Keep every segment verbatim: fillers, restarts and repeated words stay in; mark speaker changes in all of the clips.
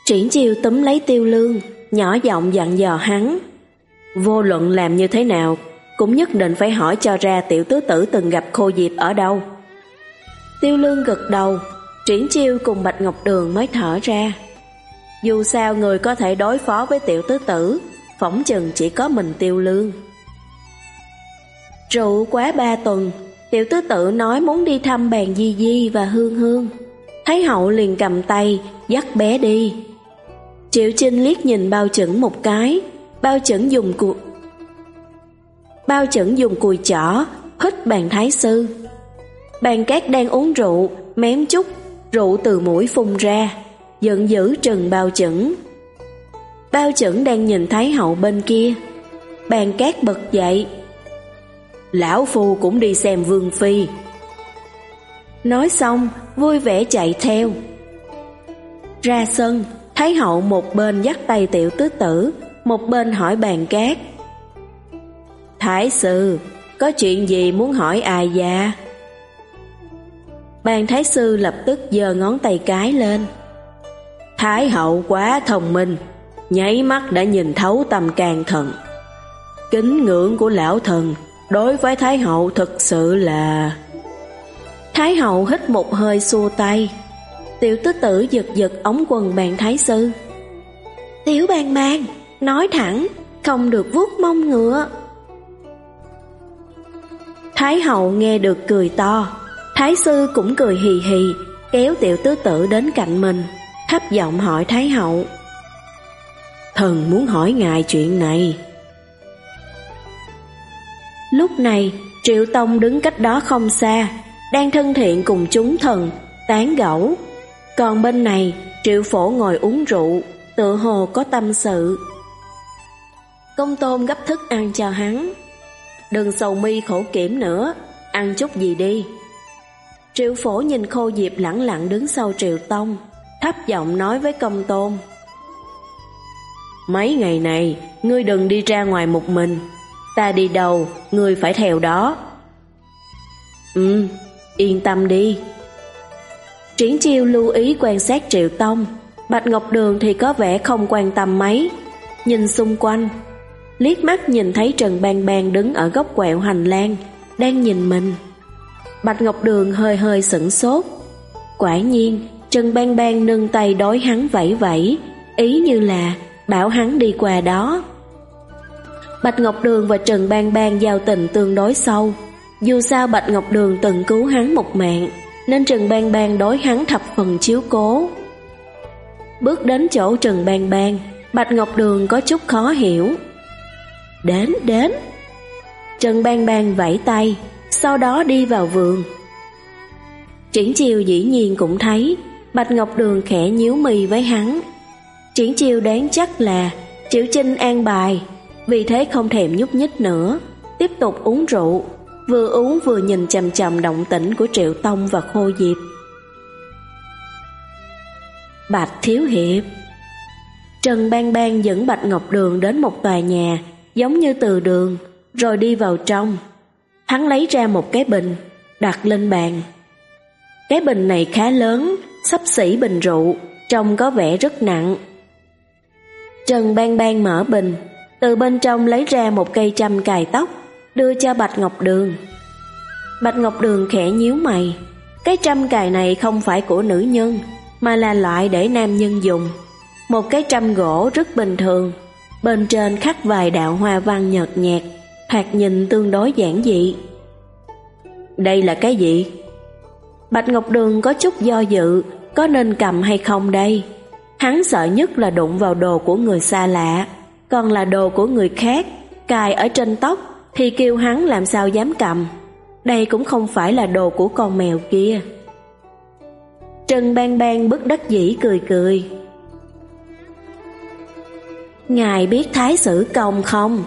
Speaker 1: Triển Chiêu túm lấy Tiêu Lương, nhỏ giọng dặn dò hắn. Vô luận làm như thế nào, cũng nhất định phải hỏi cho ra tiểu tứ tử từng gặp Khô Diệp ở đâu. Tiêu Lương gật đầu, Triển Chiêu cùng Bạch Ngọc Đường mới thở ra. Dù sao người có thể đối phó với tiểu tứ tử, phỏng chừng chỉ có mình Tiêu Lương. Rượu quá ba tuần, tiểu tứ tử nói muốn đi thăm bàn Di Di và Hương Hương. Thái hậu liền cầm tay, dắt bé đi. Triệu Chinh liếc nhìn Bao Chẩn một cái, Bao Chẩn dùng cùi Bao Chẩn dùng cùi chỏ hít bàn thái sư. Bàn Cát đang uống rượu, mém chút rượu từ mũi phun ra, giận dữ trừng Bao Chẩn. Bao Chẩn đang nhìn Thái hậu bên kia. Bàn Cát bật dậy. Lão phu cũng đi xem vương phi. Nói xong, vui vẻ chạy theo. Ra sân, Thái hậu một bên dắt tay tiểu tứ tử, một bên hỏi Bàn Cát. Thái sư, có chuyện gì muốn hỏi ai dạ? Bàn thái sư lập tức giơ ngón tay cái lên. Thái hậu quá thông minh, nháy mắt đã nhìn thấu tâm can thần. Kính ngưỡng của lão thần đối với Thái hậu thực sự là... Thái hậu hít một hơi xua tay. Tiểu tứ tử giật giật ống quần Bàn thái sư. Tiểu Bàn Bàn, nói thẳng, không được vuốt mông ngựa. Thái hậu nghe được cười to. Thái sư cũng cười hì hì, kéo tiểu tứ tử đến cạnh mình, thấp giọng hỏi Thái hậu. Thần muốn hỏi ngài chuyện này. Lúc này, Triệu Tông đứng cách đó không xa, đang thân thiện cùng chúng thần, tán gẫu. Còn bên này, Triệu Phổ ngồi uống rượu, tựa hồ có tâm sự. Công Tôn gấp thức ăn cho hắn. Đừng sầu mi khổ kiểm nữa, ăn chút gì đi. Triệu Phổ nhìn Khô Diệp lẳng lặng đứng sau Triệu Tông, thấp giọng nói với Công Tôn. Mấy ngày này, ngươi đừng đi ra ngoài một mình. Ta đi đâu, ngươi phải theo đó. Ừ, yên tâm đi. Triển Chiêu lưu ý quan sát Triệu Tông. Bạch Ngọc Đường thì có vẻ không quan tâm mấy, nhìn xung quanh, liếc mắt nhìn thấy Trần Bang Bang đứng ở góc quẹo hành lang, đang nhìn mình. Bạch Ngọc Đường hơi hơi sửng sốt. Quả nhiên, Trần Bang Bang nâng tay đối hắn vẫy vẫy, ý như là bảo hắn đi qua đó. Bạch Ngọc Đường và Trần Bang Bang giao tình tương đối sâu. Dù sao Bạch Ngọc Đường từng cứu hắn một mạng, nên Trần Bang Bang đối hắn thập phần chiếu cố. Bước đến chỗ Trần Bang Bang, Bạch Ngọc Đường có chút khó hiểu. Đến, đến. Trần Bang Bang vẫy tay, sau đó đi vào vườn. Triển Chiêu dĩ nhiên cũng thấy. Bạch Ngọc Đường khẽ nhíu mì với hắn. Triển Chiêu đoán chắc là Triệu Chinh an bài, vì thế không thèm nhúc nhích nữa, tiếp tục uống rượu, vừa uống vừa nhìn chằm chằm động tĩnh của Triệu Tông và Khô Diệp. Bạch thiếu hiệp. Trần Bang Bang dẫn Bạch Ngọc Đường đến một tòa nhà giống như từ đường, rồi đi vào trong. Hắn lấy ra một cái bình, đặt lên bàn. Cái bình này khá lớn, xấp xỉ bình rượu, trông có vẻ rất nặng. Trần Bang Bang mở bình, từ bên trong lấy ra một cây châm cài tóc, đưa cho Bạch Ngọc Đường. Bạch Ngọc Đường khẽ nhíu mày. Cái châm cài này không phải của nữ nhân, mà là loại để nam nhân dùng. Một cái châm gỗ rất bình thường, bên trên khắc vài đạo hoa văn nhợt nhạt, thoạt nhìn tương đối giản dị. Đây là cái gì? Bạch Ngọc Đường có chút do dự, có nên cầm hay không đây? Hắn sợ nhất là đụng vào đồ của người xa lạ, còn là đồ của người khác, cài ở trên tóc thì kêu hắn làm sao dám cầm. Đây cũng không phải là đồ của con mèo kia. Trần Bang Bang bất đắc dĩ cười cười. Ngài biết Thái Sử Công không?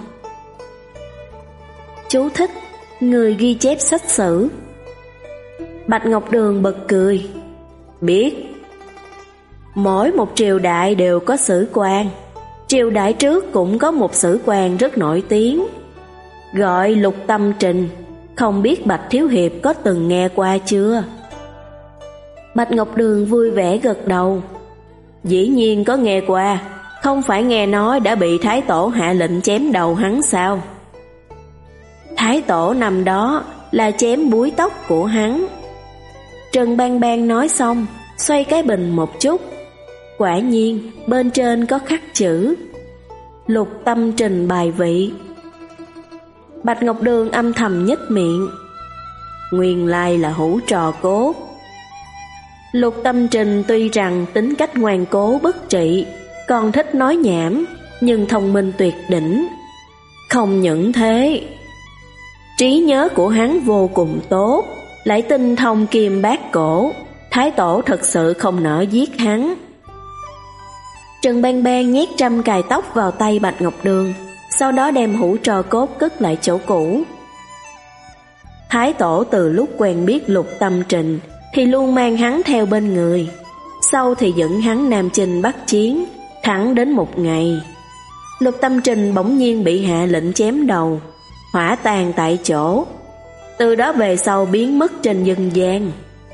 Speaker 1: Chú thích: người ghi chép sách sử. Bạch Ngọc Đường bật cười. Biết. Mỗi một triều đại đều có sử quan. Triều đại trước cũng có một sử quan rất nổi tiếng, gọi Lục Tâm Trình. Không biết Bạch thiếu hiệp có từng nghe qua chưa? Bạch Ngọc Đường vui vẻ gật đầu. Dĩ nhiên có nghe qua, không phải nghe nói đã bị Thái Tổ hạ lệnh chém đầu hắn sao? Thái Tổ năm đó là chém búi tóc của hắn. Trần Bang Bang nói xong, xoay cái bình một chút. Quả nhiên, bên trên có khắc chữ Lục Tâm Trình bài vị. Bạch Ngọc Đường âm thầm nhếch miệng. Nguyên lai là hũ trò cốt. Lục Tâm Trình tuy rằng tính cách ngoan cố bất trị, còn thích nói nhảm, nhưng thông minh tuyệt đỉnh. Không những thế, trí nhớ của hắn vô cùng tốt, lại tinh thông kim bát cổ. Thái Tổ thật sự không nỡ giết hắn. Trần Bang Bang nhét trăm cài tóc vào tay Bạch Ngọc Đường, sau đó đem hũ trò cốt cất lại chỗ cũ. Thái Tổ từ lúc quen biết Lục Tâm Trình thì luôn mang hắn theo bên người, sau thì dẫn hắn nam chinh bắc chiến, thẳng đến một ngày Lục Tâm Trình bỗng nhiên bị hạ lệnh chém đầu, hỏa tàn tại chỗ. Từ đó về sau biến mất trên dân gian.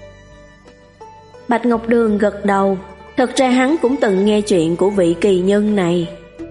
Speaker 1: Bạch Ngọc Đường gật đầu. Thật ra hắn cũng từng nghe chuyện của vị kỳ nhân này.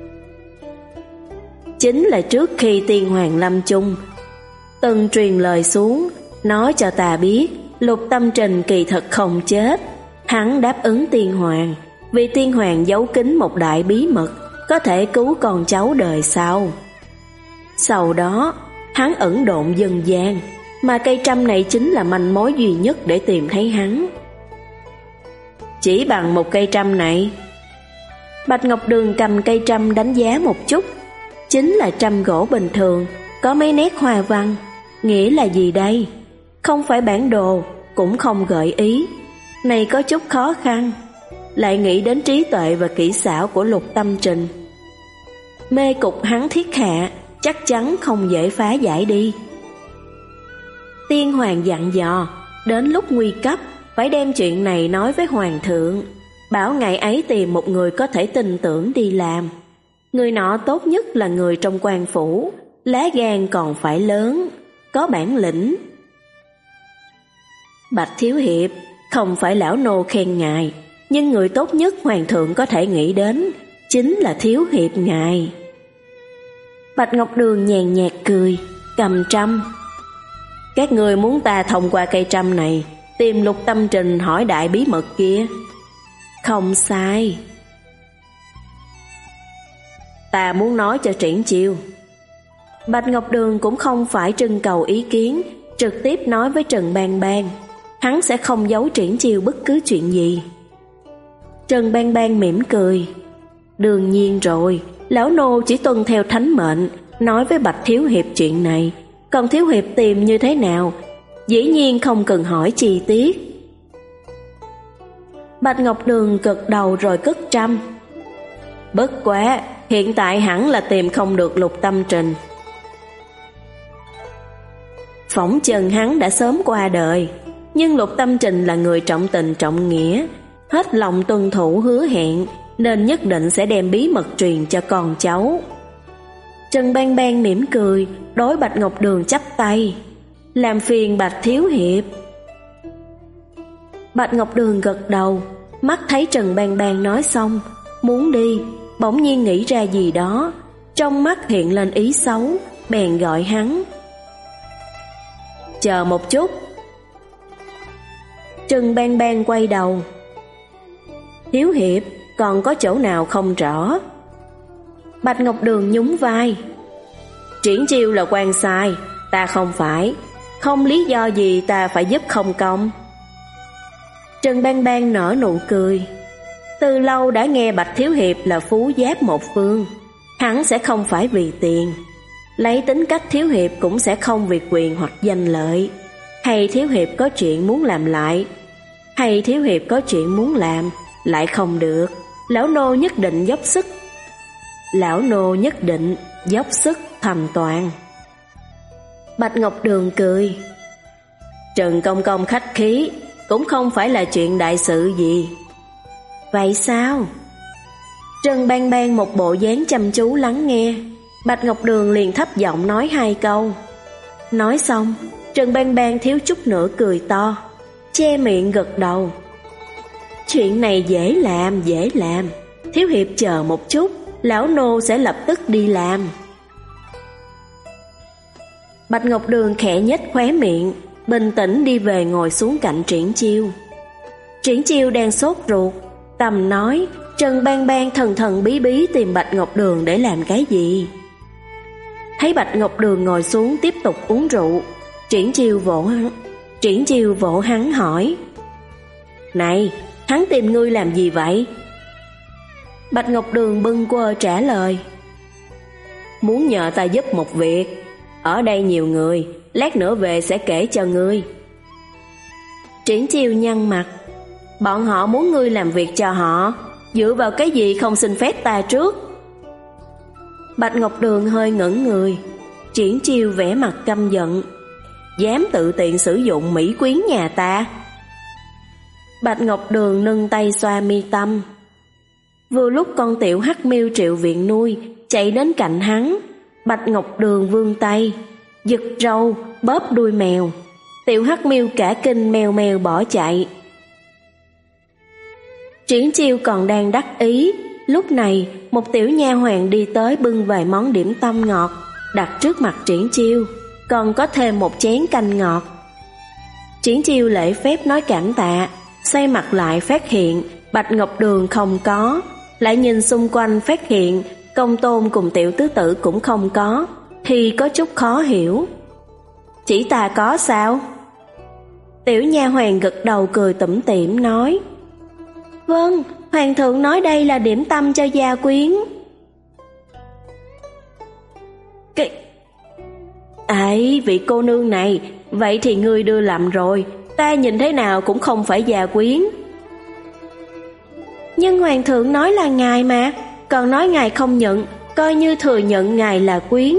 Speaker 1: Chính là trước khi Tiên Hoàng lâm chung, từng truyền lời xuống, nói cho ta biết Lục Tâm Trình kỳ thật không chết. Hắn đáp ứng Tiên Hoàng, vì Tiên Hoàng giấu kín một đại bí mật, có thể cứu con cháu đời sau. Sau đó, hắn ẩn độn dân gian, mà cây trăm này chính là manh mối duy nhất để tìm thấy hắn. Chỉ bằng một cây trăm này. Bạch Ngọc Đường cầm cây trăm đánh giá một chút. Chính là trăm gỗ bình thường, có mấy nét hoa văn. Nghĩa là gì đây? Không phải bản đồ, cũng không gợi ý. Này có chút khó khăn. Lại nghĩ đến trí tuệ và kỹ xảo của Lục Tâm Trình. Mê cục hắn thiết hạ, chắc chắn không dễ phá giải đi. Tiên Hoàng dặn dò, đến lúc nguy cấp phải đem chuyện này nói với Hoàng thượng, bảo ngài ấy tìm một người có thể tin tưởng đi làm. Người nọ tốt nhất là người trong quan phủ, lá gan còn phải lớn, có bản lĩnh. Bạch Thiếu Hiệp, không phải lão nô khen ngài, nhưng người tốt nhất Hoàng thượng có thể nghĩ đến chính là Thiếu Hiệp ngài. Bạch Ngọc Đường nhàn nhạt cười, cầm trăm. Các người muốn ta thông qua cây trăm này tìm Lục Tâm Trình hỏi đại bí mật kia. Không sai. Ta muốn nói cho Triển Chiêu. Bạch Ngọc Đường cũng không phải trưng cầu ý kiến, trực tiếp nói với Trần Bang Bang. Hắn sẽ không giấu Triển Chiêu bất cứ chuyện gì. Trần Bang Bang mỉm cười. Đương nhiên rồi, lão nô chỉ tuân theo thánh mệnh, nói với Bạch Thiếu Hiệp chuyện này. Còn Thiếu Hiệp tìm như thế nào, dĩ nhiên không cần hỏi chi tiết. Bạch Ngọc Đường gật đầu rồi cất trăm. Bất quá, hiện tại hẳn là tìm không được Lục Tâm Trình. Phỏng chừng hắn đã sớm qua đời, nhưng Lục Tâm Trình là người trọng tình trọng nghĩa, hết lòng tuân thủ hứa hẹn, nên nhất định sẽ đem bí mật truyền cho con cháu. Trần Bang Bang mỉm cười, đối Bạch Ngọc Đường chắp tay. Làm phiền Bạch Thiếu Hiệp. Bạch Ngọc Đường gật đầu, mắt thấy Trần Bang Bang nói xong, muốn đi, bỗng nhiên nghĩ ra gì đó, trong mắt hiện lên ý xấu, bèn gọi hắn. Chờ một chút. Trần Bang Bang quay đầu. Thiếu Hiệp, còn có chỗ nào không rõ? Bạch Ngọc Đường nhún vai. Triển Chiêu là quan sai, ta không phải, không lý do gì ta phải giúp không công. Trần Bang Bang nở nụ cười. Từ lâu đã nghe Bạch Thiếu Hiệp là phú giáp một phương, hắn sẽ không phải vì tiền. Lấy tính cách Thiếu Hiệp cũng sẽ không vì quyền hoặc danh lợi. Hay Thiếu Hiệp có chuyện muốn làm lại, hay Thiếu Hiệp có chuyện muốn làm lại không được, lão nô nhất định dốc sức. Lão nô nhất định dốc sức thành toàn. Bạch Ngọc Đường cười. Trần công công khách khí, cũng không phải là chuyện đại sự gì. Vậy sao? Trần Bang Bang một bộ dáng chăm chú lắng nghe. Bạch Ngọc Đường liền thấp giọng nói hai câu. Nói xong, Trần Bang Bang thiếu chút nữa cười to, che miệng gật đầu. Chuyện này dễ làm, dễ làm. Thiếu hiệp chờ một chút, lão nô sẽ lập tức đi làm. Bạch Ngọc Đường khẽ nhếch khóe miệng, bình tĩnh đi về ngồi xuống cạnh Triển Chiêu. Triển Chiêu đang sốt ruột, Tầm nói Trần Bang Bang thần thần bí bí tìm Bạch Ngọc Đường để làm cái gì. Thấy Bạch Ngọc Đường ngồi xuống tiếp tục uống rượu, Triển Chiêu vỗ hắn, Triển Chiêu vỗ hắn hỏi: Này, hắn tìm ngươi làm gì vậy? Bạch Ngọc Đường bâng quơ trả lời: Muốn nhờ ta giúp một việc. Ở đây nhiều người, lát nữa về sẽ kể cho ngươi. Triển Chiêu nhăn mặt: Bọn họ muốn ngươi làm việc cho họ, dựa vào cái gì không xin phép ta trước? Bạch Ngọc Đường hơi ngẩn người. Triển Chiêu vẻ mặt căm giận: Dám tự tiện sử dụng mỹ quyến nhà ta? Bạch Ngọc Đường nâng tay xoa mi tâm. Vừa lúc con tiểu hắc miêu Triệu Viện nuôi chạy đến cạnh hắn, Bạch Ngọc Đường vươn tay giật râu bóp đuôi mèo. Tiểu hắc miêu cả kinh mèo mèo bỏ chạy. Triển Chiêu còn đang đắc ý, lúc này một tiểu nha hoàn đi tới bưng vài món điểm tâm ngọt đặt trước mặt Triển Chiêu, còn có thêm một chén canh ngọt. Triển Chiêu lễ phép nói cảm tạ, xoay mặt lại phát hiện Bạch Ngọc Đường không có, lại nhìn xung quanh phát hiện Công Tôn cùng tiểu tứ tử cũng không có, thì có chút khó hiểu. Chỉ ta có sao? Tiểu nha hoàn gật đầu cười tủm tỉm nói: Vâng, hoàng thượng nói đây là điểm tâm cho gia quyến. Cái... Ấy, vị cô nương này, vậy thì ngươi đưa lầm rồi, ta nhìn thế nào cũng không phải gia quyến. Nhưng hoàng thượng nói là ngài mà, còn nói ngài không nhận, coi như thừa nhận ngài là quyến.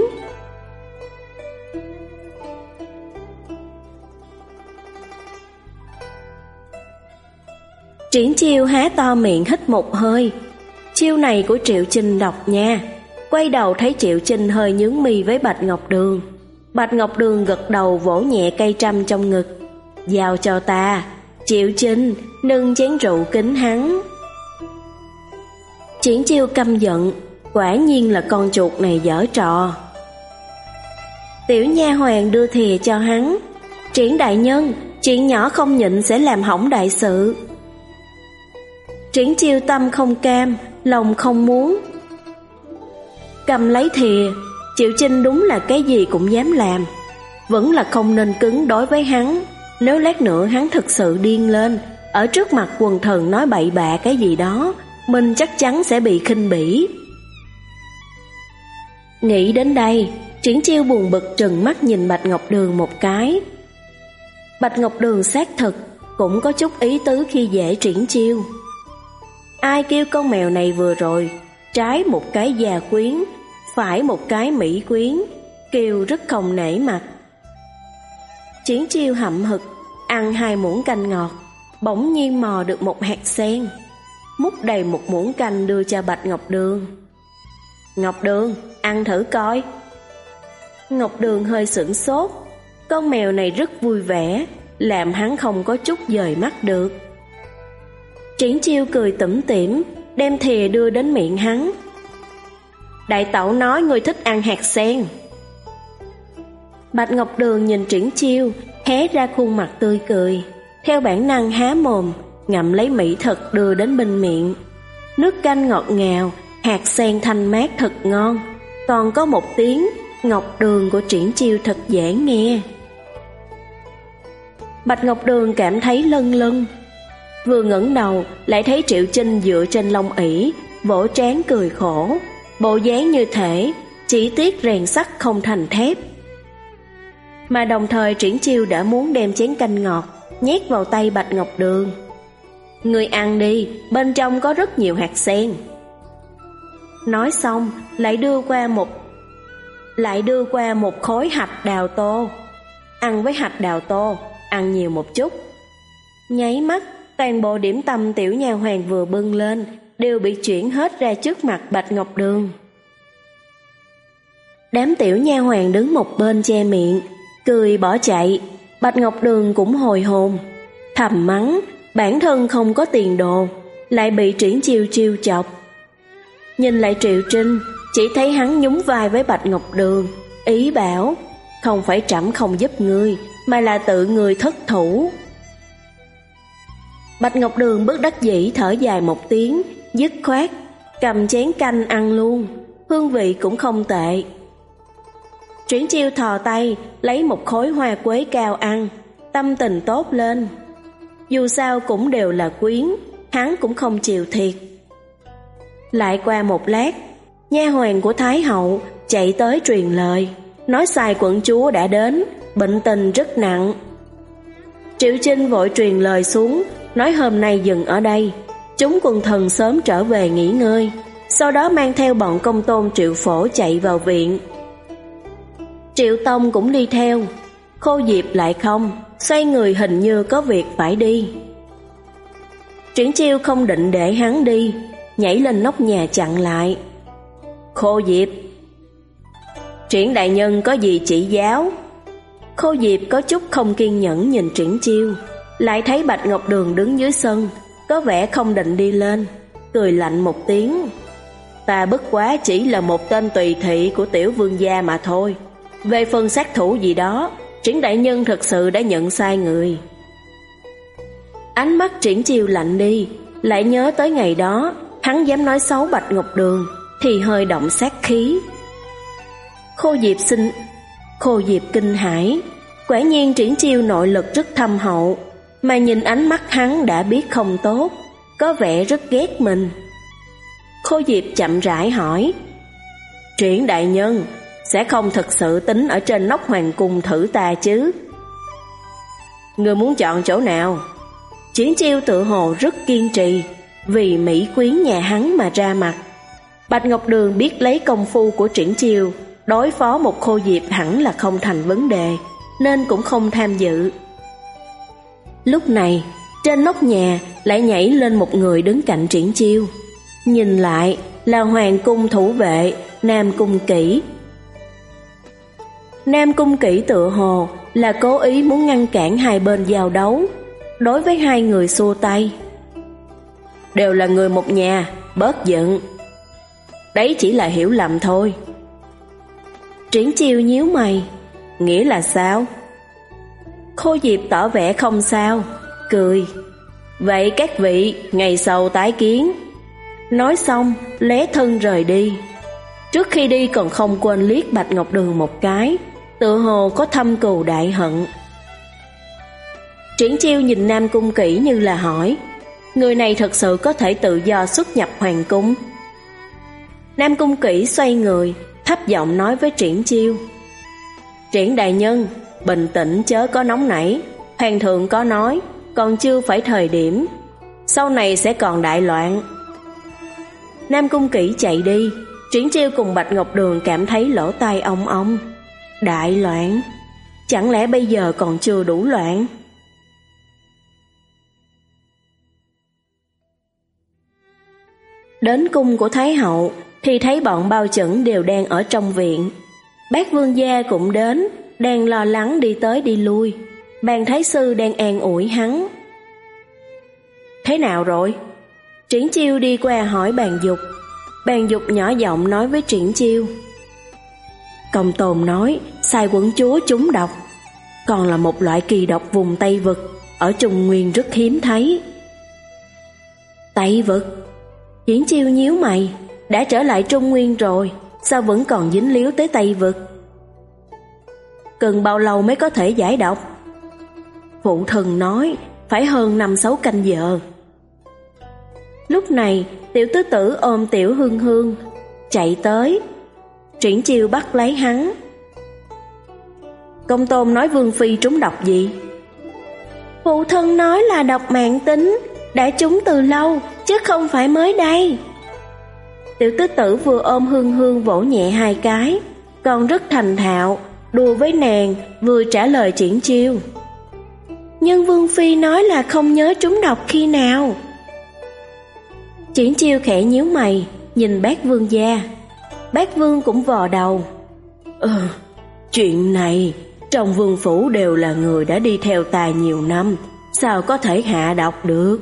Speaker 1: Triển Chiêu há to miệng hít một hơi. Chiêu này của Triệu Chinh độc nha. Quay đầu thấy Triệu Chinh hơi nhướng mi với Bạch Ngọc Đường. Bạch Ngọc Đường gật đầu vỗ nhẹ cây trăm trong ngực: Giao cho ta. Triệu Chinh nâng chén rượu kính hắn. Triển Chiêu căm giận, quả nhiên là con chuột này giở trò. Tiểu nha hoàn đưa thìa cho hắn: Triển đại nhân, chuyện nhỏ không nhịn sẽ làm hỏng đại sự. Triển Chiêu tâm không cam, lòng không muốn. Cầm lấy thìa, Triệu Chinh đúng là cái gì cũng dám làm. Vẫn là không nên cứng đối với hắn. Nếu lát nữa hắn thực sự điên lên, ở trước mặt quần thần nói bậy bạ cái gì đó, mình chắc chắn sẽ bị khinh bỉ. Nghĩ đến đây, Triển Chiêu buồn bực trừng mắt nhìn Bạch Ngọc Đường một cái. Bạch Ngọc Đường xác thực cũng có chút ý tứ khi dễ Triển Chiêu. Ai kêu con mèo này vừa rồi, trái một cái già quyến, phải một cái mỹ quyến, kêu rất không nể mặt. Triển Chiêu hậm hực ăn hai muỗng canh ngọt, bỗng nhiên mò được một hạt sen, múc đầy một muỗng canh đưa cho Bạch Ngọc Đường. Ngọc Đường, ăn thử coi. Ngọc Đường hơi sửng sốt. Con mèo này rất vui vẻ, làm hắn không có chút dời mắt được. Triển Chiêu cười tủm tỉm, đem thìa đưa đến miệng hắn. Đại tẩu nói ngươi thích ăn hạt sen. Bạch Ngọc Đường nhìn Triển Chiêu, hé ra khuôn mặt tươi cười, theo bản năng há mồm, ngậm lấy mỹ thực đưa đến bên miệng. Nước canh ngọt ngào, hạt sen thanh mát thật ngon, còn có một tiếng Ngọc Đường của Triển Chiêu thật dễ nghe. Bạch Ngọc Đường cảm thấy lâng lâng, vừa ngẩng đầu lại thấy Triệu Chinh dựa trên lông ỷ, vỗ trán cười khổ, bộ dáng như thể chỉ tiếc rèn sắt không thành thép. Mà đồng thời Triển Chiêu đã muốn đem chén canh ngọt nhét vào tay Bạch Ngọc Đường. Ngươi ăn đi, bên trong có rất nhiều hạt sen. Nói xong lại đưa qua một lại đưa qua một khối hạch đào tô. Ăn với hạch đào tô, ăn nhiều một chút. Nháy mắt, toàn bộ điểm tâm tiểu nha hoàn vừa bưng lên đều bị chuyển hết ra trước mặt Bạch Ngọc Đường. Đám tiểu nha hoàn đứng một bên che miệng, cười bỏ chạy. Bạch Ngọc Đường cũng hồi hồn, thầm mắng, bản thân không có tiền đồ, lại bị Triển Chiêu trêu chọc. Nhìn lại Triệu Trinh, chỉ thấy hắn nhún vai với Bạch Ngọc Đường, ý bảo không phải trẫm không giúp ngươi, mà là tự ngươi thất thủ. Bạch Ngọc Đường bất đắc dĩ thở dài một tiếng, dứt khoát cầm chén canh ăn luôn, hương vị cũng không tệ. Triển Chiêu thò tay lấy một khối hoa quế cao ăn, tâm tình tốt lên. Dù sao cũng đều là quyến, hắn cũng không chịu thiệt. Lại qua một lát, nha hoàn của Thái hậu chạy tới truyền lời, nói sai quận chúa đã đến, bệnh tình rất nặng. Triệu Trinh vội truyền lời xuống, nói hôm nay dừng ở đây, chúng quần thần sớm trở về nghỉ ngơi, sau đó mang theo bọn công tôn Triệu Phổ chạy vào viện. Triệu Tông cũng đi theo, Khô Diệp lại không, xoay người hình như có việc phải đi. Triển Chiêu không định để hắn đi, nhảy lên nóc nhà chặn lại. Khô Diệp, Triển đại nhân có gì chỉ giáo? Khô Diệp có chút không kiên nhẫn nhìn Triển Chiêu, lại thấy Bạch Ngọc Đường đứng dưới sân, có vẻ không định đi lên, cười lạnh một tiếng. Ta bất quá chỉ là một tên tùy thị của tiểu vương gia mà thôi. Về phần sát thủ gì đó, Triển đại nhân thật sự đã nhận sai người. Ánh mắt Triển Chiêu lạnh đi, lại nhớ tới ngày đó hắn dám nói xấu Bạch Ngọc Đường, thì hơi động sát khí. Khô Diệp xin Khô Diệp kinh hãi, quả nhiên Triển Chiêu nội lực rất thâm hậu, mà nhìn ánh mắt hắn đã biết không tốt, có vẻ rất ghét mình. Khô Diệp chậm rãi hỏi, Triển đại nhân sẽ không thực sự tính ở trên nóc hoàng cung thử ta chứ? Ngươi muốn chọn chỗ nào? Triển Chiêu tự hồ rất kiên trì, vì mỹ quyến nhà hắn mà ra mặt. Bạch Ngọc Đường biết lấy công phu của Triển Chiêu, đối phó một Khô Diệp hẳn là không thành vấn đề, nên cũng không tham dự. Lúc này, trên nóc nhà lại nhảy lên một người đứng cạnh Triển Chiêu. Nhìn lại là hoàng cung thủ vệ Nam Cung Kỷ. Nam Cung Kỷ tựa hồ là cố ý muốn ngăn cản hai bên giao đấu, đối với hai người xua tay. Đều là người một nhà, bớt giận. Đấy chỉ là hiểu lầm thôi. Triển Chiêu nhíu mày, nghĩa là sao? Khô Diệp tỏ vẻ không sao, cười. Vậy các vị ngày sau tái kiến. Nói xong lé thân rời đi. Trước khi đi còn không quên liếc Bạch Ngọc Đường một cái, tựa hồ có thâm cừu đại hận. Triển Chiêu nhìn Nam Cung Kỷ như là hỏi, người này thật sự có thể tự do xuất nhập hoàng cung? Nam Cung Kỷ xoay người, thấp giọng nói với Triển Chiêu, Triển đại nhân, bình tĩnh chớ có nóng nảy. Hoàng thượng có nói, còn chưa phải thời điểm, sau này sẽ còn đại loạn. Nam Cung Kỷ chạy đi, Triển Chiêu cùng Bạch Ngọc Đường cảm thấy lỗ tai ong ong. Đại loạn? Chẳng lẽ bây giờ còn chưa đủ loạn? Đến cung của Thái hậu thì thấy bọn bao chẩn đều đang ở trong viện. Bác vương gia cũng đến, đang lo lắng đi tới đi lui. Bàn thái sư đang an ủi hắn. Thế nào rồi? Triển Chiêu đi qua hỏi Bàn Dục. Bàn Dục nhỏ giọng nói với Triển Chiêu, Công Tôn nói sai quận chúa trúng độc, còn là một loại kỳ độc vùng Tây Vực, ở Trung Nguyên rất hiếm thấy. Tây Vực? Triển Chiêu nhíu mày, đã trở lại Trung Nguyên rồi, sao vẫn còn dính líu tới Tây Vực? Cần bao lâu mới có thể giải độc? Phụ thần nói phải hơn năm sáu canh giờ. Lúc này tiểu tứ tử ôm tiểu Hương Hương chạy tới. Triển Chiêu bắt lấy hắn. Công Tôn nói Vương phi trúng độc gì? Phụ thân nói là độc mãn tính, đã trúng từ lâu chứ không phải mới đây. Tiểu tứ tử vừa ôm Hương Hương vỗ nhẹ hai cái, còn rất thành thạo đùa với nàng, vừa trả lời Triển Chiêu. Nhưng Vương phi nói là không nhớ trúng độc khi nào. Triển Chiêu khẽ nhíu mày, nhìn bác vương gia. Bác vương cũng vò đầu. Ừ, chuyện này trong vương phủ đều là người đã đi theo ta nhiều năm, sao có thể hạ độc được?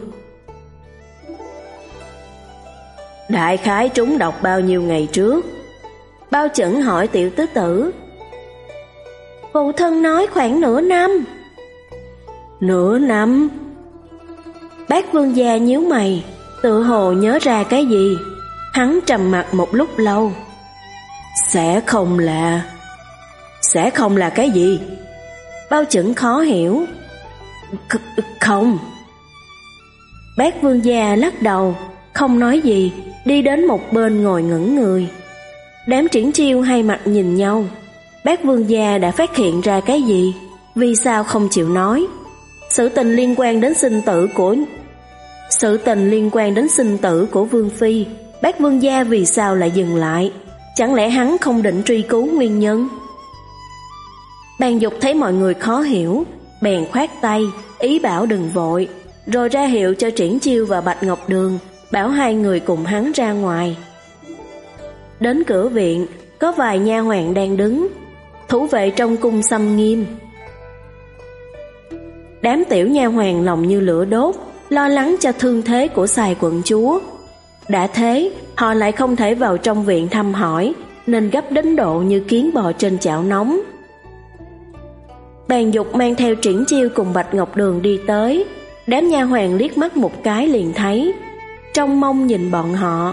Speaker 1: Đại khái trúng độc bao nhiêu ngày trước? Bao Chẩn hỏi Tiểu Tứ Tử. Phụ thân nói khoảng nửa năm. Nửa năm? Bác Vương gia nhíu mày, tự hồ nhớ ra cái gì. Hắn trầm mặc một lúc lâu. Sẽ không là... Sẽ không là cái gì? Bao Chẩn khó hiểu. C- không. Bác Vương gia lắc đầu, không nói gì, đi đến một bên ngồi ngẩn người. Đám Triển Chiêu hai mặt nhìn nhau. Bác Vương gia đã phát hiện ra cái gì? Vì sao không chịu nói? Sự tình liên quan đến sinh tử của Sự tình liên quan đến sinh tử của Vương phi, bác Vương gia vì sao lại dừng lại? Chẳng lẽ hắn không định truy cứu nguyên nhân? Bàn Dục thấy mọi người khó hiểu, bèn khoát tay, ý bảo đừng vội, rồi ra hiệu cho Triển Chiêu và Bạch Ngọc Đường, bảo hai người cùng hắn ra ngoài. Đến cửa viện, có vài nha hoàn đang đứng, thủ vệ trong cung xâm nghiêm. Đám tiểu nha hoàn lòng như lửa đốt, lo lắng cho thương thế của Sài quận chúa. Đã thế, họ lại không thể vào trong viện thăm hỏi, nên gấp đến độ như kiến bò trên chảo nóng. Bàn Dục mang theo Triển Chiêu cùng Bạch Ngọc Đường đi tới. Đám nha hoàn liếc mắt một cái liền thấy, trông mong nhìn bọn họ.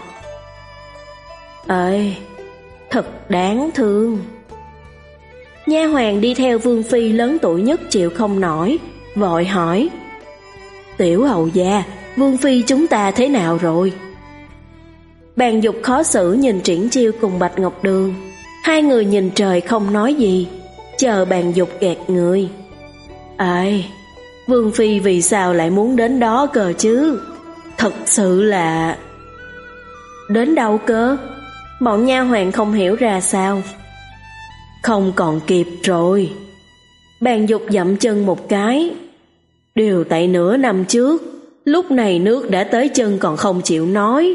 Speaker 1: Ơi, thật đáng thương. Nha hoàn đi theo Vương phi lớn tuổi nhất chịu không nổi, vội hỏi. Tiểu hầu gia, Vương phi chúng ta thế nào rồi? Bàn Dục khó xử nhìn Triển Chiêu cùng Bạch Ngọc Đường. Hai người nhìn trời không nói gì, chờ Bàn Dục gạt người. Ai, Vương phi vì sao lại muốn đến đó cơ chứ? Thật sự là... Đến đâu cơ? Bọn nha hoàn không hiểu ra sao. Không còn kịp rồi. Bàn Dục dậm chân một cái. Điều tại nửa năm trước, lúc này nước đã tới chân còn không chịu nói.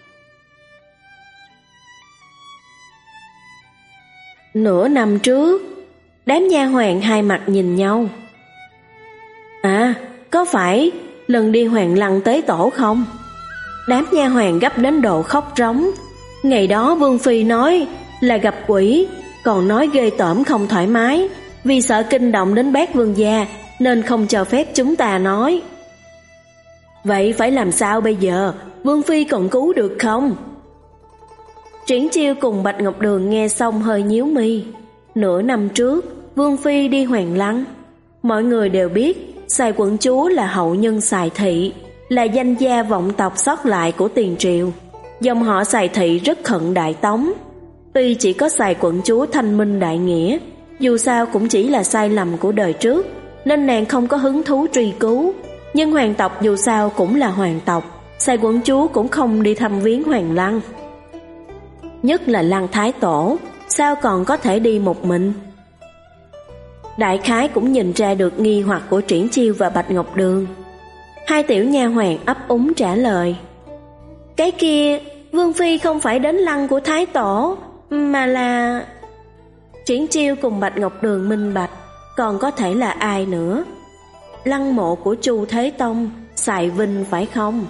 Speaker 1: Nửa năm trước? Đám nha hoàn hai mặt nhìn nhau. À, có phải lần đi Hoàng Lăng tế tổ không? Đám nha hoàn gấp đến độ khóc rống. Ngày đó Vương phi nói là gặp quỷ, còn nói ghê tởm không thoải mái, vì sợ kinh động đến bác Vương gia nên không cho phép chúng ta nói. Vậy phải làm sao bây giờ? Vương phi còn cứu được không? Triển Chiêu cùng Bạch Ngọc Đường nghe xong hơi nhíu mi. Nửa năm trước Vương phi đi Hoàng Lăng. Mọi người đều biết Sài quận chúa là hậu nhân Sài thị, là danh gia vọng tộc sót lại của tiền triều. Dòng họ Sài thị rất khận Đại Tống. Tuy chỉ có Sài quận chúa thanh minh đại nghĩa, dù sao cũng chỉ là sai lầm của đời trước, nên nàng không có hứng thú truy cứu. Nhưng hoàng tộc dù sao cũng là hoàng tộc, Sài quận chúa cũng không đi thăm viếng Hoàng Lăng. Nhất là Lăng Thái Tổ, sao còn có thể đi một mình? Đại khái cũng nhìn ra được nghi hoặc của Triển Chiêu và Bạch Ngọc Đường. Hai tiểu nha hoàn ấp úng trả lời. Cái kia, Vương phi không phải đến lăng của Thái Tổ, mà là... Triển Chiêu cùng Bạch Ngọc Đường minh bạch, còn có thể là ai nữa? Lăng mộ của Chu Thế Tông, Sài Vinh phải không?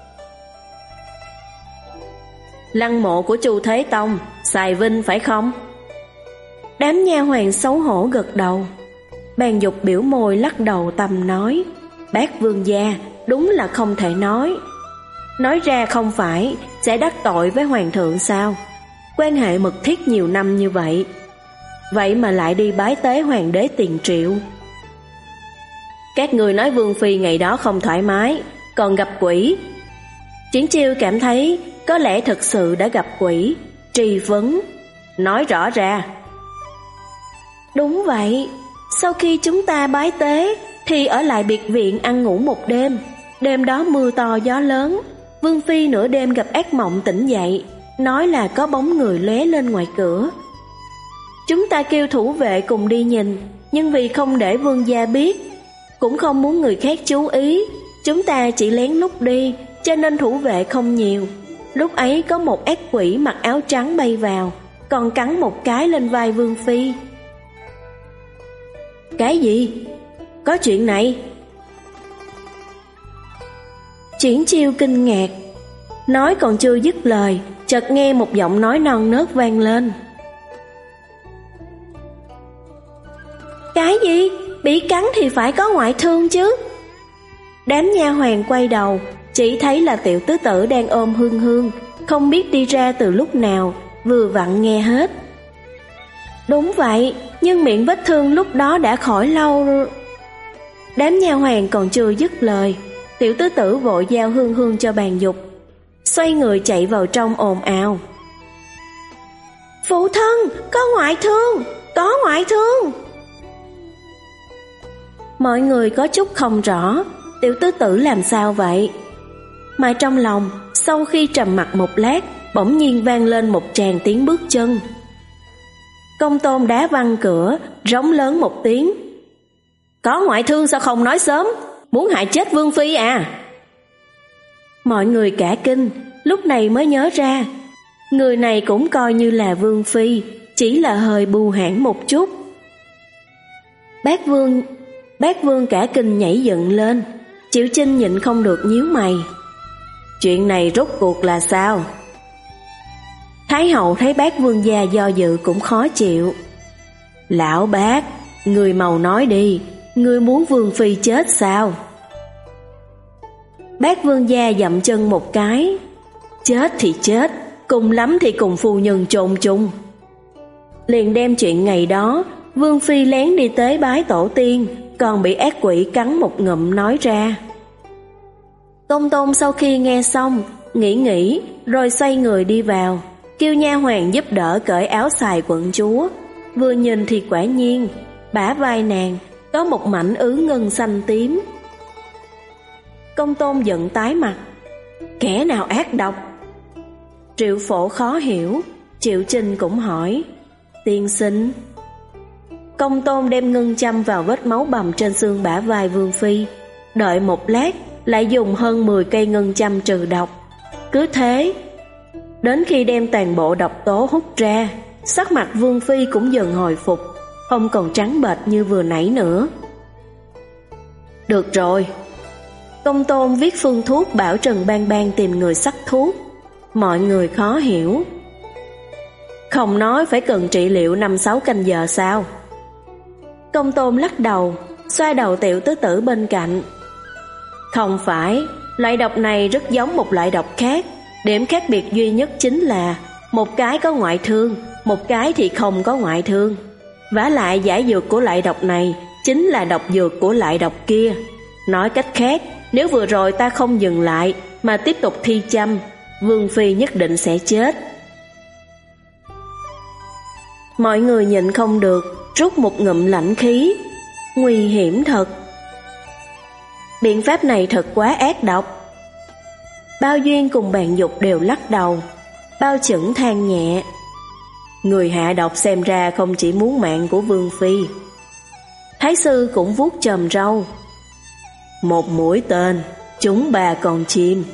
Speaker 1: Lăng mộ của Chu Thế Tông, Sài Vinh phải không? Đám nha hoàn xấu hổ gật đầu. Bàn Dục biểu môi lắc đầu tầm nói, bác Vương gia, đúng là không thể nói. Nói ra không phải sẽ đắc tội với hoàng thượng sao? Quan hệ mật thiết nhiều năm như vậy, vậy mà lại đi bái tế hoàng đế tiền triệu. Các người nói Vương phi ngày đó không thoải mái, còn gặp quỷ. Triển Chiêu cảm thấy có lẽ thực sự đã gặp quỷ, truy vấn, nói rõ ra. Đúng vậy, sau khi chúng ta bái tế thì ở lại biệt viện ăn ngủ một đêm. Đêm đó mưa to gió lớn, Vương phi nửa đêm gặp ác mộng tỉnh dậy, nói là có bóng người lóe lên ngoài cửa. Chúng ta kêu thủ vệ cùng đi nhìn, nhưng vì không để vương gia biết, cũng không muốn người khác chú ý, chúng ta chỉ lén lút đi, cho nên thủ vệ không nhiều. Lúc ấy có một ác quỷ mặc áo trắng bay vào, còn cắn một cái lên vai Vương phi. Cái gì? Có chuyện này? Triển Chiêu kinh ngạc, nói còn chưa dứt lời, chợt nghe một giọng nói non nớt vang lên. Cái gì? Bị cắn thì phải có ngoại thương chứ? Đám nha hoàn quay đầu, chỉ thấy là Tiểu Tứ Tử đang ôm Hương Hương, không biết đi ra từ lúc nào, vừa vặn nghe hết. Đúng vậy, nhưng miệng vết thương lúc đó đã khỏi lâu rồi. Đám nha hoàn còn chưa dứt lời, Tiểu Tứ Tử vội giao Hương Hương cho Bàn Dục, xoay người chạy vào trong ồn ào. Phụ thân, có ngoại thương, có ngoại thương. Mọi người có chút không rõ Tiểu Tứ Tử làm sao vậy, mà trong lòng sau khi trầm mặc một lát, bỗng nhiên vang lên một tràng tiếng bước chân. Công Tôn đá văng cửa, rống lớn một tiếng. Có ngoại thương sao không nói sớm, muốn hại chết Vương Phi à? Mọi người cả kinh, lúc này mới nhớ ra, người này cũng coi như là Vương Phi, chỉ là hơi bưu hãn một chút. Bác Vương, bác Vương cả kinh nhảy dựng lên, Triệu Chinh nhịn không được nhíu mày. Chuyện này rốt cuộc là sao? Thái hậu thấy bác Vương gia do dự cũng khó chịu. Lão bác, người mau nói đi, người muốn Vương Phi chết sao? Bác Vương gia dậm chân một cái. Chết thì chết, cùng lắm thì cùng phu nhân chôn chung. Liền đem chuyện ngày đó Vương Phi lén đi tới bái tổ tiên, còn bị ác quỷ cắn một ngụm nói ra. Công Tôn sau khi nghe xong, nghĩ nghĩ rồi xoay người đi vào, kêu nha hoàn giúp đỡ cởi áo xài quận chúa. Vừa nhìn thì quả nhiên, bả vai nàng có một mảnh ứ ngân xanh tím. Công Tôn giận tái mặt. Kẻ nào ác độc? Triệu Phổ khó hiểu, Triệu Trình cũng hỏi. Tiên sinh. Công Tôn đem ngân châm vào vết máu bầm trên xương bả vai Vương Phi, đợi một lát lại dùng hơn mười cây ngân châm trừ độc. Cứ thế đến khi đem toàn bộ độc tố hút ra, sắc mặt Vương Phi cũng dần hồi phục, không còn trắng bệch như vừa nãy nữa. Được rồi. Công Tôn viết phương thuốc bảo Trần Bang Bang tìm người sắc thuốc. Mọi người khó hiểu. Không nói phải cần trị liệu năm sáu canh giờ sao? Công Tôn lắc đầu, xoa đầu Tiểu Tứ Tử bên cạnh. Không phải, loại độc này rất giống một loại độc khác. Điểm khác biệt duy nhất chính là một cái có ngoại thương, một cái thì không có ngoại thương. Vả lại giải dược của loại độc này chính là độc dược của loại độc kia. Nói cách khác, nếu vừa rồi ta không dừng lại mà tiếp tục thi châm, Vương Phi nhất định sẽ chết. Mọi người nhịn không được, rút một ngụm lãnh khí. Nguy hiểm thật. Biện pháp này thật quá ác độc. Bao Duyên cùng Bàn Dục đều lắc đầu. Bao Chẩn than nhẹ. Người hạ độc xem ra không chỉ muốn mạng của Vương Phi. Thái sư cũng vuốt chòm râu. Một mũi tên trúng ba con chim.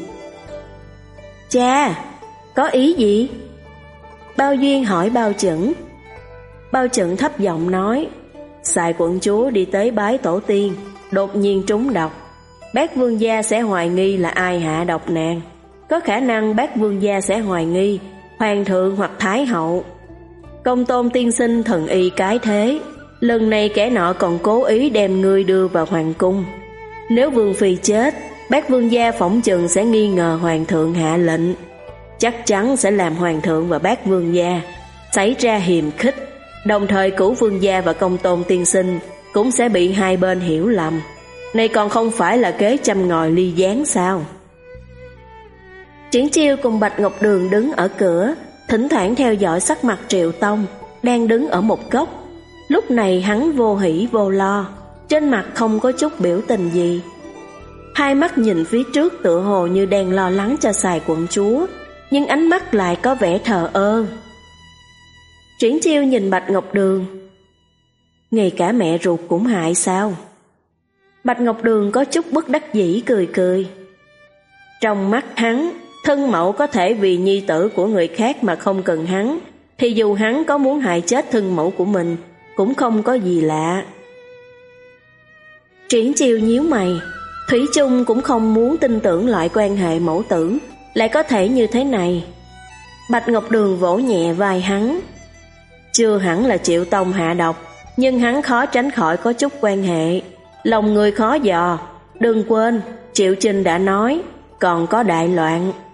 Speaker 1: Cha, có ý gì? Bao Duyên hỏi Bao Chẩn. Bao Chẩn thấp giọng nói. Xài quận chúa đi tới bái tổ tiên, đột nhiên trúng độc. Bác Vương gia sẽ hoài nghi là ai hạ độc nàng. Có khả năng bác Vương gia sẽ hoài nghi Hoàng thượng hoặc Thái hậu. Công Tôn tiên sinh thần y cái thế, lần này kẻ nọ còn cố ý đem ngươi đưa vào hoàng cung. Nếu Vương Phi chết, bác Vương gia phỏng chừng sẽ nghi ngờ Hoàng thượng hạ lệnh, chắc chắn sẽ làm Hoàng thượng và bác Vương gia xảy ra hiềm khích. Đồng thời Cửu Vương gia và Công Tôn tiên sinh cũng sẽ bị hai bên hiểu lầm. Này còn không phải là kế châm ngòi ly gián sao? Triển Chiêu cùng Bạch Ngọc Đường đứng ở cửa, thỉnh thoảng theo dõi sắc mặt Triệu Tông đang đứng ở một góc. Lúc này hắn vô hỉ vô lo, trên mặt không có chút biểu tình gì. Hai mắt nhìn phía trước tựa hồ như đang lo lắng cho Xài quận chúa, nhưng ánh mắt lại có vẻ thờ ơ. Triển Chiêu nhìn Bạch Ngọc Đường. Ngay cả mẹ ruột cũng hại sao? Bạch Ngọc Đường có chút bất đắc dĩ cười cười. Trong mắt hắn, thân mẫu có thể vì nhi tử của người khác mà không cần hắn, thì dù hắn có muốn hại chết thân mẫu của mình cũng không có gì lạ. Triển Chiêu nhíu mày, Thủy chung cũng không muốn tin tưởng loại quan hệ mẫu tử lại có thể như thế này. Bạch Ngọc Đường vỗ nhẹ vai hắn. Chưa hẳn là Triệu Tông hạ độc, nhưng hắn khó tránh khỏi có chút quan hệ. Lòng người khó dò. Đừng quên, Triệu Trình đã nói, còn có đại loạn.